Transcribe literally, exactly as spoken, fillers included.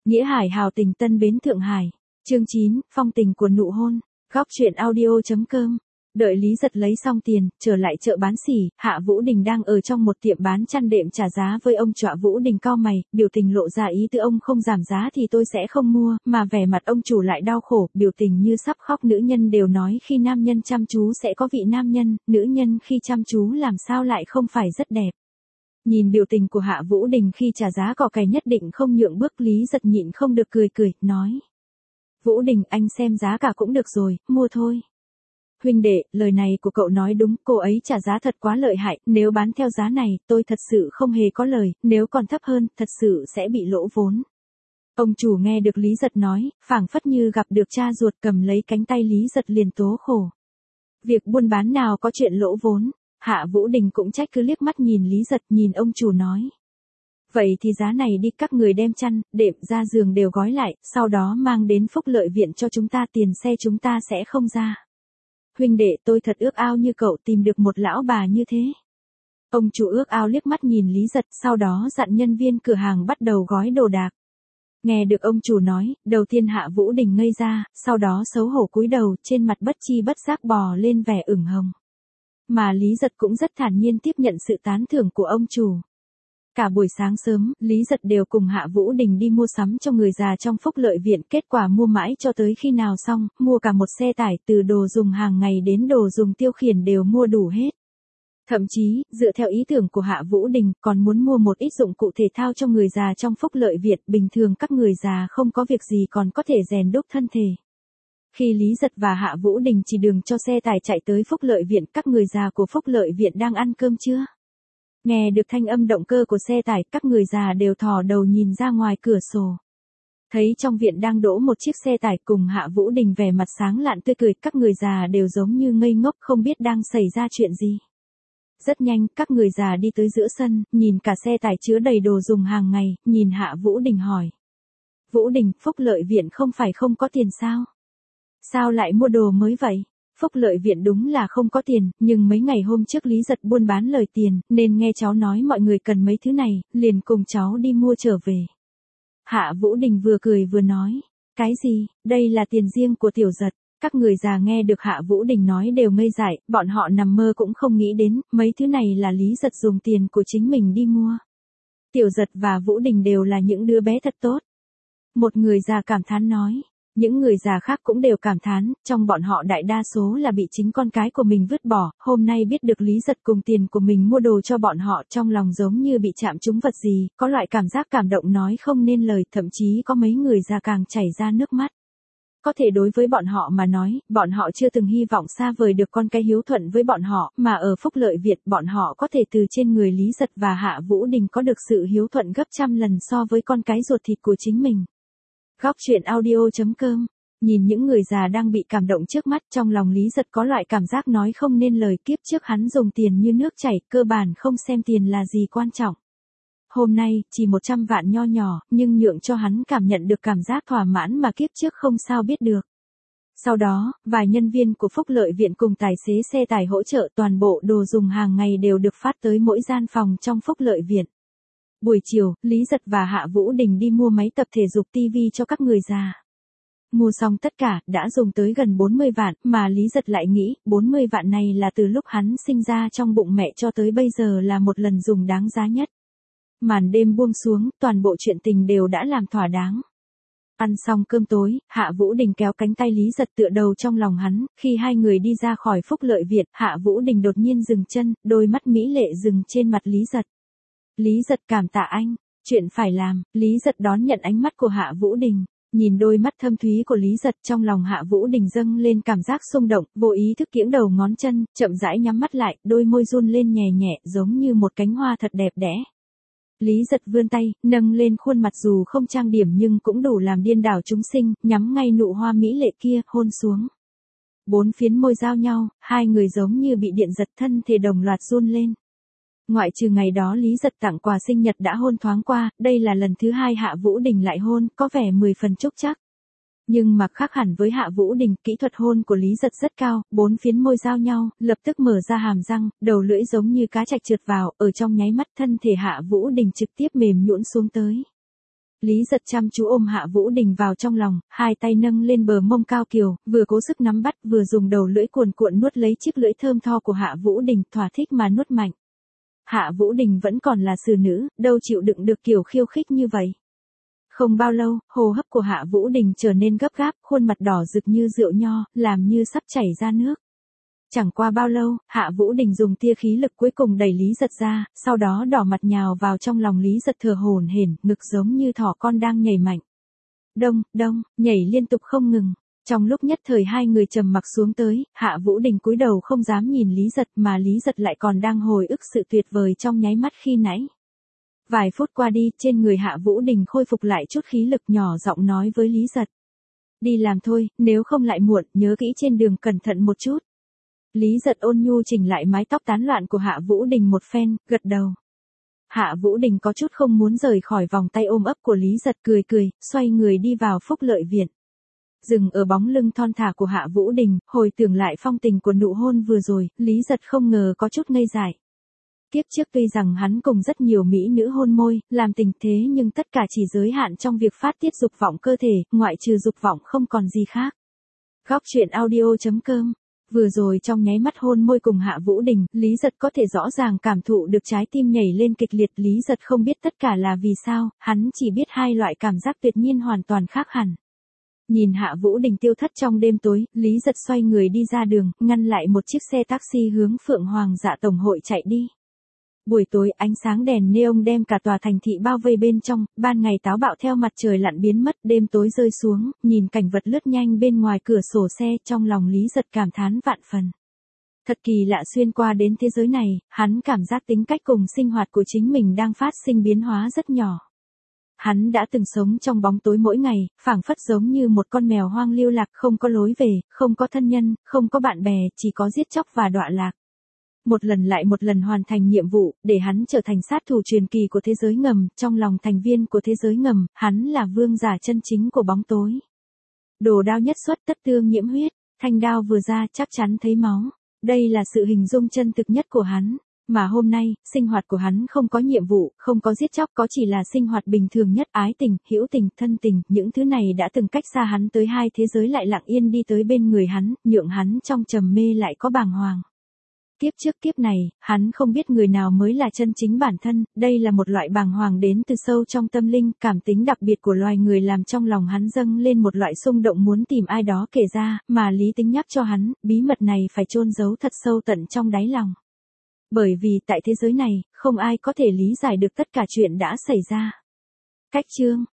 Nghĩa Hải hào tình Tân Bến Thượng Hải. Chương chín, phong tình của nụ hôn. Góc truyện audio.com. Đợi Lý Giật lấy xong tiền, trở lại chợ bán xỉ, Hạ Vũ Đình đang ở trong một tiệm bán chăn đệm trả giá với ông Trọa. Vũ Đình cau mày, biểu tình lộ ra ý tứ ông không giảm giá thì tôi sẽ không mua, mà vẻ mặt ông chủ lại đau khổ, biểu tình như sắp khóc. Nữ nhân đều nói khi nam nhân chăm chú sẽ có vị nam nhân, nữ nhân khi chăm chú làm sao lại không phải rất đẹp. Nhìn biểu tình của Hạ Vũ Đình khi trả giá cỏ cày nhất định không nhượng bước, Lý Giật nhịn không được cười cười, nói. Vũ Đình, anh xem giá cả cũng được rồi, mua thôi. Huynh đệ, lời này của cậu nói đúng, cô ấy trả giá thật quá lợi hại, nếu bán theo giá này, tôi thật sự không hề có lời, nếu còn thấp hơn, thật sự sẽ bị lỗ vốn. Ông chủ nghe được Lý Giật nói, phảng phất như gặp được cha ruột, cầm lấy cánh tay Lý Giật liền tố khổ. Việc buôn bán nào có chuyện lỗ vốn. Hạ Vũ Đình cũng trách cứ liếc mắt nhìn Lý Giật, nhìn ông chủ nói. Vậy thì giá này đi, các người đem chăn, đệm ra giường đều gói lại, sau đó mang đến Phúc Lợi Viện cho chúng ta, tiền xe chúng ta sẽ không ra. Huynh đệ, tôi thật ước ao như cậu tìm được một lão bà như thế. Ông chủ ước ao liếc mắt nhìn Lý Giật, sau đó dặn nhân viên cửa hàng bắt đầu gói đồ đạc. Nghe được ông chủ nói, đầu tiên Hạ Vũ Đình ngây ra, sau đó xấu hổ cúi đầu, trên mặt bất chi bất giác bò lên vẻ ửng hồng. Mà Lý Giật cũng rất thản nhiên tiếp nhận sự tán thưởng của ông chủ. Cả buổi sáng sớm, Lý Giật đều cùng Hạ Vũ Đình đi mua sắm cho người già trong Phúc Lợi Viện, kết quả mua mãi cho tới khi nào xong, mua cả một xe tải, từ đồ dùng hàng ngày đến đồ dùng tiêu khiển đều mua đủ hết. Thậm chí, dựa theo ý tưởng của Hạ Vũ Đình, còn muốn mua một ít dụng cụ thể thao cho người già trong Phúc Lợi Viện, bình thường các người già không có việc gì còn có thể rèn đúc thân thể. Khi Lý Giật và Hạ Vũ Đình chỉ đường cho xe tải chạy tới Phúc Lợi Viện, các người già của Phúc Lợi Viện đang ăn cơm trưa. Nghe được thanh âm động cơ của xe tải, các người già đều thò đầu nhìn ra ngoài cửa sổ. Thấy trong viện đang đỗ một chiếc xe tải, cùng Hạ Vũ Đình vẻ mặt sáng lạn tươi cười, các người già đều giống như ngây ngốc không biết đang xảy ra chuyện gì. Rất nhanh, các người già đi tới giữa sân, nhìn cả xe tải chứa đầy đồ dùng hàng ngày, nhìn Hạ Vũ Đình hỏi. Vũ Đình, Phúc Lợi Viện không phải không có tiền sao? Sao lại mua đồ mới vậy? Phúc Lợi Viện đúng là không có tiền, nhưng mấy ngày hôm trước Lý Giật buôn bán lời tiền, nên nghe cháu nói mọi người cần mấy thứ này, liền cùng cháu đi mua trở về. Hạ Vũ Đình vừa cười vừa nói, cái gì, đây là tiền riêng của Tiểu Giật. Các người già nghe được Hạ Vũ Đình nói đều ngây dại, bọn họ nằm mơ cũng không nghĩ đến, mấy thứ này là Lý Giật dùng tiền của chính mình đi mua. Tiểu Giật và Vũ Đình đều là những đứa bé thật tốt. Một người già cảm thán nói. Những người già khác cũng đều cảm thán, trong bọn họ đại đa số là bị chính con cái của mình vứt bỏ, hôm nay biết được Lý Giật cùng tiền của mình mua đồ cho bọn họ, trong lòng giống như bị chạm trúng vật gì, có loại cảm giác cảm động nói không nên lời, thậm chí có mấy người già càng chảy ra nước mắt. Có thể đối với bọn họ mà nói, bọn họ chưa từng hy vọng xa vời được con cái hiếu thuận với bọn họ, mà ở Phúc Lợi Viện bọn họ có thể từ trên người Lý Giật và Hạ Vũ Đình có được sự hiếu thuận gấp trăm lần so với con cái ruột thịt của chính mình. Góc truyện audio.com. Nhìn những người già đang bị cảm động trước mắt, trong lòng Lý Giật có loại cảm giác nói không nên lời, kiếp trước hắn dùng tiền như nước chảy, cơ bản không xem tiền là gì quan trọng. Hôm nay, chỉ một trăm vạn nho nhỏ, nhưng nhượng cho hắn cảm nhận được cảm giác thỏa mãn mà kiếp trước không sao biết được. Sau đó, vài nhân viên của Phúc Lợi Viện cùng tài xế xe tải hỗ trợ, toàn bộ đồ dùng hàng ngày đều được phát tới mỗi gian phòng trong Phúc Lợi Viện. Buổi chiều, Lý Giật và Hạ Vũ Đình đi mua máy tập thể dục tivi cho các người già. Mua xong tất cả, đã dùng tới gần bốn mươi vạn, mà Lý Giật lại nghĩ, bốn mươi vạn này là từ lúc hắn sinh ra trong bụng mẹ cho tới bây giờ là một lần dùng đáng giá nhất. Màn đêm buông xuống, toàn bộ chuyện tình đều đã làm thỏa đáng. Ăn xong cơm tối, Hạ Vũ Đình kéo cánh tay Lý Giật tựa đầu trong lòng hắn, khi hai người đi ra khỏi Phúc Lợi Viện, Hạ Vũ Đình đột nhiên dừng chân, đôi mắt mỹ lệ dừng trên mặt Lý Giật. Lý Giật, cảm tạ anh, chuyện phải làm. Lý Giật đón nhận ánh mắt của Hạ Vũ Đình, nhìn đôi mắt thâm thúy của Lý Giật, trong lòng Hạ Vũ Đình dâng lên cảm giác xung động, vô ý thức kiễng đầu ngón chân, chậm rãi nhắm mắt lại, đôi môi run lên nhẹ nhẹ, giống như một cánh hoa thật đẹp đẽ. Lý Giật vươn tay, nâng lên khuôn mặt dù không trang điểm nhưng cũng đủ làm điên đảo chúng sinh, nhắm ngay nụ hoa mỹ lệ kia, hôn xuống. Bốn phiến môi giao nhau, hai người giống như bị điện giật, thân thể đồng loạt run lên. Ngoại trừ ngày đó Lý Giật tặng quà sinh nhật đã hôn thoáng qua, đây là lần thứ hai Hạ Vũ Đình lại hôn, có vẻ mười phần trúc chắc. Nhưng mà khác hẳn với Hạ Vũ Đình, kỹ thuật hôn của Lý Giật rất cao, bốn phiến môi giao nhau, lập tức mở ra hàm răng, đầu lưỡi giống như cá trạch trượt vào, ở trong nháy mắt thân thể Hạ Vũ Đình trực tiếp mềm nhũn xuống tới. Lý Giật chăm chú ôm Hạ Vũ Đình vào trong lòng, hai tay nâng lên bờ mông cao kiều, vừa cố sức nắm bắt vừa dùng đầu lưỡi cuồn cuộn nuốt lấy chiếc lưỡi thơm tho của Hạ Vũ Đình, thỏa thích mà nuốt mạnh. Hạ Vũ Đình vẫn còn là xử nữ, đâu chịu đựng được kiểu khiêu khích như vậy. Không bao lâu, hô hấp của Hạ Vũ Đình trở nên gấp gáp, khuôn mặt đỏ rực như rượu nho, làm như sắp chảy ra nước. Chẳng qua bao lâu, Hạ Vũ Đình dùng tia khí lực cuối cùng đẩy Lý Giật ra, sau đó đỏ mặt nhào vào trong lòng Lý Giật thở hổn hển, ngực giống như thỏ con đang nhảy mạnh. Đông, đông, nhảy liên tục không ngừng. Trong lúc nhất thời hai người trầm mặc xuống tới, Hạ Vũ Đình cúi đầu không dám nhìn Lý Giật mà Lý Giật lại còn đang hồi ức sự tuyệt vời trong nháy mắt khi nãy. Vài phút qua đi, trên người Hạ Vũ Đình khôi phục lại chút khí lực, nhỏ giọng nói với Lý Giật. Đi làm thôi, nếu không lại muộn, nhớ kỹ trên đường cẩn thận một chút. Lý Giật ôn nhu chỉnh lại mái tóc tán loạn của Hạ Vũ Đình một phen, gật đầu. Hạ Vũ Đình có chút không muốn rời khỏi vòng tay ôm ấp của Lý Giật, cười cười, xoay người đi vào Phúc Lợi Viện. Dừng ở bóng lưng thon thả của Hạ Vũ Đình, hồi tưởng lại phong tình của nụ hôn vừa rồi, Lý Giật không ngờ có chút ngây dại. Kiếp trước tuy rằng hắn cùng rất nhiều mỹ nữ hôn môi, làm tình thế nhưng tất cả chỉ giới hạn trong việc phát tiết dục vọng cơ thể, ngoại trừ dục vọng không còn gì khác. Góc truyện audio chấm com. Vừa rồi trong nháy mắt hôn môi cùng Hạ Vũ Đình, Lý Giật có thể rõ ràng cảm thụ được trái tim nhảy lên kịch liệt. Lý Giật không biết tất cả là vì sao, hắn chỉ biết hai loại cảm giác tuyệt nhiên hoàn toàn khác hẳn. Nhìn Hạ Vũ Đình tiêu thất trong đêm tối, Lý Giật xoay người đi ra đường, ngăn lại một chiếc xe taxi hướng Phượng Hoàng Dạ Tổng hội chạy đi. Buổi tối ánh sáng đèn neon đem cả tòa thành thị bao vây bên trong, ban ngày táo bạo theo mặt trời lặn biến mất, đêm tối rơi xuống, nhìn cảnh vật lướt nhanh bên ngoài cửa sổ xe, trong lòng Lý Giật cảm thán vạn phần. Thật kỳ lạ, xuyên qua đến thế giới này, hắn cảm giác tính cách cùng sinh hoạt của chính mình đang phát sinh biến hóa rất nhỏ. Hắn đã từng sống trong bóng tối mỗi ngày, phảng phất giống như một con mèo hoang lưu lạc, không có lối về, không có thân nhân, không có bạn bè, chỉ có giết chóc và đọa lạc. Một lần lại một lần hoàn thành nhiệm vụ, để hắn trở thành sát thủ truyền kỳ của thế giới ngầm, trong lòng thành viên của thế giới ngầm, hắn là vương giả chân chính của bóng tối. Đồ đao nhất xuất, tất tương nhiễm huyết, thanh đao vừa ra chắc chắn thấy máu. Đây là sự hình dung chân thực nhất của hắn. Mà hôm nay, sinh hoạt của hắn không có nhiệm vụ, không có giết chóc, có chỉ là sinh hoạt bình thường nhất, ái tình, hữu tình, thân tình, những thứ này đã từng cách xa hắn tới hai thế giới lại lặng yên đi tới bên người hắn, nhượng hắn trong trầm mê lại có bàng hoàng. Kiếp trước kiếp này, hắn không biết người nào mới là chân chính bản thân, đây là một loại bàng hoàng đến từ sâu trong tâm linh, cảm tính đặc biệt của loài người làm trong lòng hắn dâng lên một loại xung động muốn tìm ai đó kể ra, mà lý tính nhắc cho hắn, bí mật này phải chôn giấu thật sâu tận trong đáy lòng. Bởi vì tại thế giới này, không ai có thể lý giải được tất cả chuyện đã xảy ra. Cách chương